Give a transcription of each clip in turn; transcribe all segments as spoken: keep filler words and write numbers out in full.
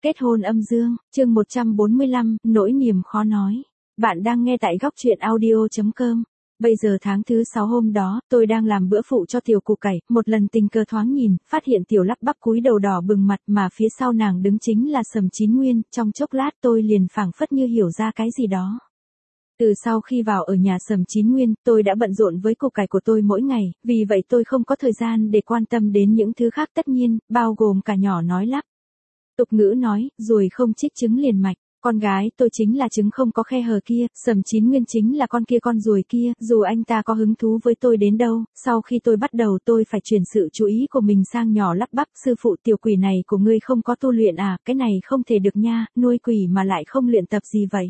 Kết hôn âm dương, chương một trăm bốn mươi lăm, nỗi niềm khó nói. Bạn đang nghe tại góc truyện audio chấm com. Bây giờ tháng thứ sáu hôm đó, tôi đang làm bữa phụ cho tiểu củ cải, một lần tình cờ thoáng nhìn, phát hiện tiểu lắp bắp cúi đầu đỏ bừng mặt mà phía sau nàng đứng chính là Sầm Chín Nguyên, trong chốc lát tôi liền phảng phất như hiểu ra cái gì đó. Từ sau khi vào ở nhà Sầm Chín Nguyên, tôi đã bận rộn với củ cải của tôi mỗi ngày, vì vậy tôi không có thời gian để quan tâm đến những thứ khác tất nhiên, bao gồm cả nhỏ nói lắp. Tục ngữ nói, ruồi không chích trứng liền mạch, con gái tôi chính là trứng không có khe hở kia, Sầm Chín Nguyên chính là con kia con ruồi kia, dù anh ta có hứng thú với tôi đến đâu, sau khi tôi bắt đầu tôi phải chuyển sự chú ý của mình sang nhỏ lắp bắp, sư phụ tiểu quỷ này của ngươi không có tu luyện à, cái này không thể được nha, nuôi quỷ mà lại không luyện tập gì vậy.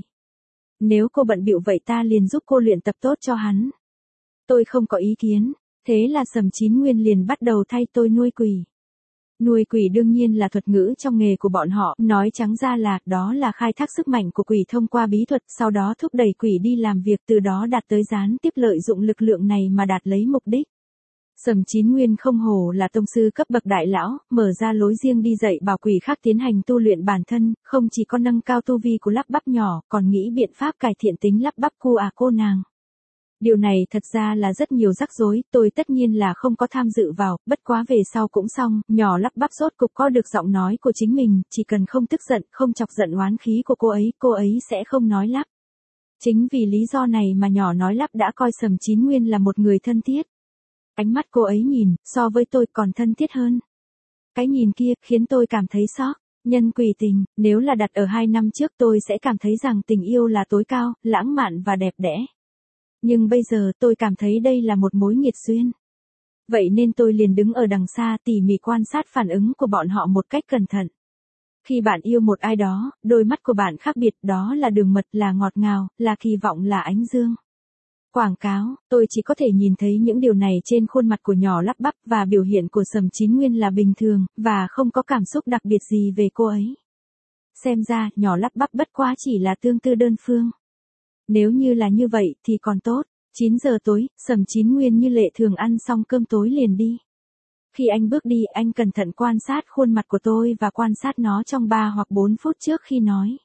Nếu cô bận bịu vậy ta liền giúp cô luyện tập tốt cho hắn. Tôi không có ý kiến, thế là Sầm Chín Nguyên liền bắt đầu thay tôi nuôi quỷ. Nuôi quỷ đương nhiên là thuật ngữ trong nghề của bọn họ, nói trắng ra là, đó là khai thác sức mạnh của quỷ thông qua bí thuật, sau đó thúc đẩy quỷ đi làm việc, từ đó đạt tới gián tiếp lợi dụng lực lượng này mà đạt lấy mục đích. Sầm Chín Nguyên không hổ là tông sư cấp bậc đại lão, mở ra lối riêng đi dạy bảo quỷ khác tiến hành tu luyện bản thân, không chỉ có nâng cao tu vi của lắp bắp nhỏ, còn nghĩ biện pháp cải thiện tính lắp bắp cu à cô nàng. Điều này thật ra là rất nhiều rắc rối, tôi tất nhiên là không có tham dự vào, bất quá về sau cũng xong, nhỏ lắp bắp rốt cục có được giọng nói của chính mình, chỉ cần không tức giận, không chọc giận oán khí của cô ấy, cô ấy sẽ không nói lắp. Chính vì lý do này mà nhỏ nói lắp đã coi Sầm Chín Nguyên là một người thân thiết. Ánh mắt cô ấy nhìn, so với tôi còn thân thiết hơn. Cái nhìn kia, khiến tôi cảm thấy sốc. Nhân quỷ tình, nếu là đặt ở hai năm trước tôi sẽ cảm thấy rằng tình yêu là tối cao, lãng mạn và đẹp đẽ. Nhưng bây giờ tôi cảm thấy đây là một mối nghiệt duyên. Vậy nên tôi liền đứng ở đằng xa tỉ mỉ quan sát phản ứng của bọn họ một cách cẩn thận. Khi bạn yêu một ai đó, đôi mắt của bạn khác biệt, đó là đường mật, là ngọt ngào, là kỳ vọng, là ánh dương. Quảng cáo, tôi chỉ có thể nhìn thấy những điều này trên khuôn mặt của nhỏ lắp bắp và biểu hiện của Sầm Chín Nguyên là bình thường, và không có cảm xúc đặc biệt gì về cô ấy. Xem ra, nhỏ lắp bắp bất quá chỉ là tương tư đơn phương. Nếu như là như vậy thì còn tốt. chín giờ tối, Sầm Chín Nguyên như lệ thường ăn xong cơm tối liền đi. Khi anh bước đi, anh cẩn thận quan sát khuôn mặt của tôi và quan sát nó trong ba hoặc bốn phút trước khi nói.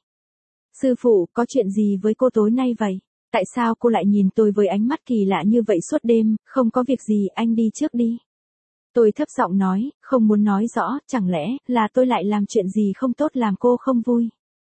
Sư phụ, có chuyện gì với cô tối nay vậy? Tại sao cô lại nhìn tôi với ánh mắt kỳ lạ như vậy suốt đêm? Không có việc gì, anh đi trước đi. Tôi thấp giọng nói, không muốn nói rõ, chẳng lẽ là tôi lại làm chuyện gì không tốt làm cô không vui?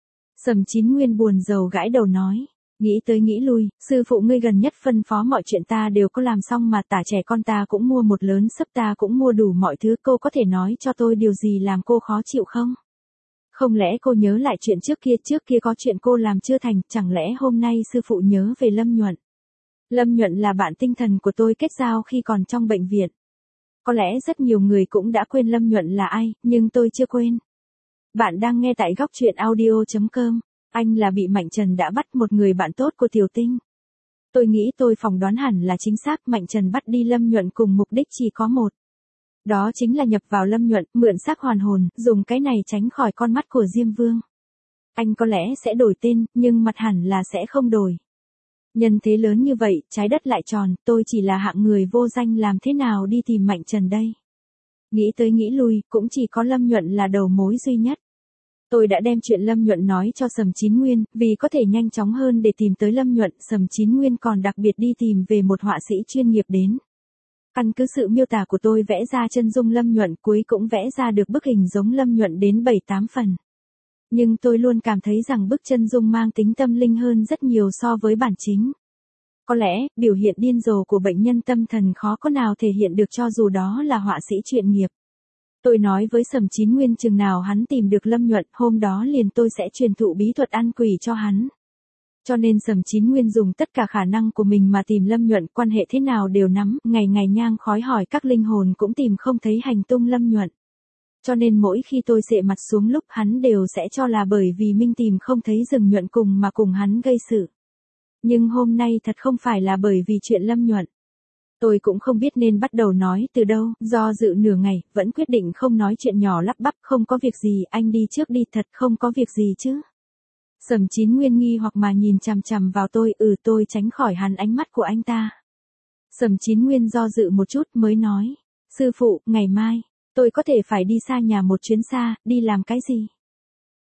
Sầm Chín Nguyên buồn rầu gãi đầu nói. Nghĩ tới nghĩ lui, sư phụ ngươi gần nhất phân phó mọi chuyện ta đều có làm xong mà, tả trẻ con ta cũng mua một lớn sấp, ta cũng mua đủ mọi thứ, cô có thể nói cho tôi điều gì làm cô khó chịu không? Không lẽ cô nhớ lại chuyện trước kia, trước kia có chuyện cô làm chưa thành, chẳng lẽ hôm nay sư phụ nhớ về Lâm Nhuận? Lâm Nhuận là bạn tinh thần của tôi kết giao khi còn trong bệnh viện. Có lẽ rất nhiều người cũng đã quên Lâm Nhuận là ai, nhưng tôi chưa quên. Bạn đang nghe tại góc truyện audio chấm com. Anh là bị Mạnh Trần đã bắt, một người bạn tốt của Tiểu Tinh. Tôi nghĩ tôi phỏng đoán hẳn là chính xác, Mạnh Trần bắt đi Lâm Nhuận cùng mục đích chỉ có một. Đó chính là nhập vào Lâm Nhuận, mượn xác hoàn hồn, dùng cái này tránh khỏi con mắt của Diêm Vương. Anh có lẽ sẽ đổi tên, nhưng mặt hẳn là sẽ không đổi. Nhân thế lớn như vậy, trái đất lại tròn, tôi chỉ là hạng người vô danh, làm thế nào đi tìm Mạnh Trần đây? Nghĩ tới nghĩ lui, cũng chỉ có Lâm Nhuận là đầu mối duy nhất. Tôi đã đem chuyện Lâm Nhuận nói cho Sầm Chín Nguyên, vì có thể nhanh chóng hơn để tìm tới Lâm Nhuận, Sầm Chín Nguyên còn đặc biệt đi tìm về một họa sĩ chuyên nghiệp đến. Căn cứ sự miêu tả của tôi vẽ ra chân dung Lâm Nhuận, cuối cũng vẽ ra được bức hình giống Lâm Nhuận đến bảy tám phần. Nhưng tôi luôn cảm thấy rằng bức chân dung mang tính tâm linh hơn rất nhiều so với bản chính. Có lẽ, biểu hiện điên rồ của bệnh nhân tâm thần khó có nào thể hiện được cho dù đó là họa sĩ chuyên nghiệp. Tôi nói với Sầm Chín Nguyên chừng nào hắn tìm được Lâm Nhuận, hôm đó liền tôi sẽ truyền thụ bí thuật ăn quỷ cho hắn. Cho nên Sầm Chín Nguyên dùng tất cả khả năng của mình mà tìm Lâm Nhuận, quan hệ thế nào đều nắm, ngày ngày nhang khói hỏi các linh hồn cũng tìm không thấy hành tung Lâm Nhuận. Cho nên mỗi khi tôi xệ mặt xuống lúc hắn đều sẽ cho là bởi vì Minh tìm không thấy Dừng Nhuận cùng mà cùng hắn gây sự. Nhưng hôm nay thật không phải là bởi vì chuyện Lâm Nhuận. Tôi cũng không biết nên bắt đầu nói từ đâu, do dự nửa ngày, vẫn quyết định không nói chuyện nhỏ lắp bắp, không có việc gì, anh đi trước đi, thật không có việc gì chứ. Sầm Chín Nguyên nghi hoặc mà nhìn chằm chằm vào tôi, ừ tôi tránh khỏi hắn ánh mắt của anh ta. Sầm Chín Nguyên do dự một chút mới nói, sư phụ, ngày mai, tôi có thể phải đi xa nhà một chuyến xa, đi làm cái gì?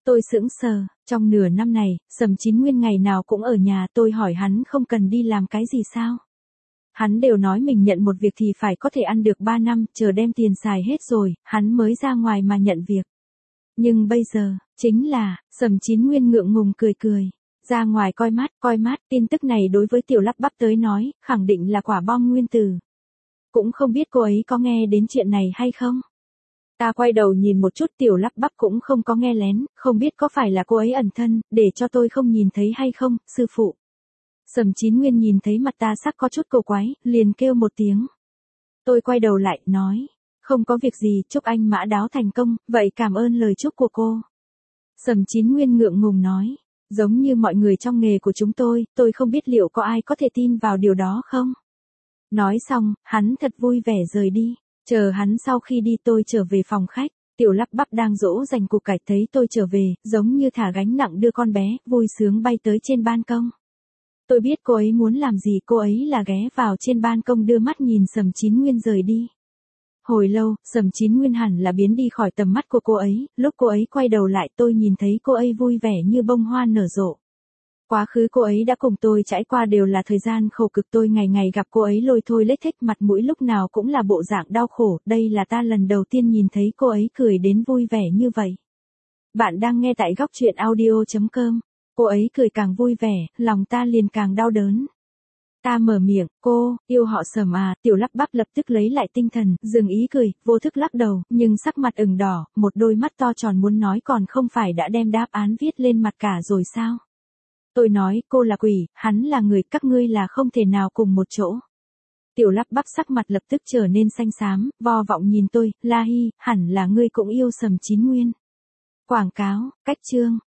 Tôi sững sờ, trong nửa năm này, Sầm Chín Nguyên ngày nào cũng ở nhà, tôi hỏi hắn không cần đi làm cái gì sao? Hắn đều nói mình nhận một việc thì phải có thể ăn được ba năm, chờ đem tiền xài hết rồi, hắn mới ra ngoài mà nhận việc. Nhưng bây giờ, chính là, Sầm Chín Nguyên ngượng ngùng cười cười. Ra ngoài coi mát, coi mát, tin tức này đối với Tiểu Lắp Bắp tới nói, khẳng định là quả bom nguyên tử. Cũng không biết cô ấy có nghe đến chuyện này hay không? Ta quay đầu nhìn một chút, Tiểu Lắp Bắp cũng không có nghe lén, không biết có phải là cô ấy ẩn thân, để cho tôi không nhìn thấy hay không, sư phụ. Sầm Chín Nguyên nhìn thấy mặt ta sắc có chút cổ quái, liền kêu một tiếng. Tôi quay đầu lại, nói, không có việc gì, chúc anh mã đáo thành công, vậy cảm ơn lời chúc của cô. Sầm Chín Nguyên ngượng ngùng nói, giống như mọi người trong nghề của chúng tôi, tôi không biết liệu có ai có thể tin vào điều đó không? Nói xong, hắn thật vui vẻ rời đi. Chờ hắn sau khi đi tôi trở về phòng khách, Tiểu Lắp Bắp đang dỗ dành củ cải thấy tôi trở về, giống như thả gánh nặng đưa con bé, vui sướng bay tới trên ban công. Tôi biết cô ấy muốn làm gì, cô ấy là ghé vào trên ban công đưa mắt nhìn Sầm Chín Nguyên rời đi. Hồi lâu, Sầm Chín Nguyên hẳn là biến đi khỏi tầm mắt của cô ấy, lúc cô ấy quay đầu lại tôi nhìn thấy cô ấy vui vẻ như bông hoa nở rộ. Quá khứ cô ấy đã cùng tôi trải qua đều là thời gian khổ cực, tôi ngày ngày gặp cô ấy lôi thôi lết thếch, mặt mũi lúc nào cũng là bộ dạng đau khổ, đây là ta lần đầu tiên nhìn thấy cô ấy cười đến vui vẻ như vậy. Bạn đang nghe tại góc truyện audio chấm com, cô ấy cười càng vui vẻ, lòng ta liền càng đau đớn. Ta mở miệng, cô, yêu họ Sầm à, Tiểu Lắp Bắp lập tức lấy lại tinh thần, dừng ý cười, vô thức lắc đầu, nhưng sắc mặt ửng đỏ, một đôi mắt to tròn muốn nói còn không phải đã đem đáp án viết lên mặt cả rồi sao? Tôi nói, cô là quỷ, hắn là người, các ngươi là không thể nào cùng một chỗ. Tiểu Lắp Bắp sắc mặt lập tức trở nên xanh xám, vo vọng nhìn tôi, La Hi, hẳn là ngươi cũng yêu Sầm Chín Nguyên. Quảng cáo, cách chương.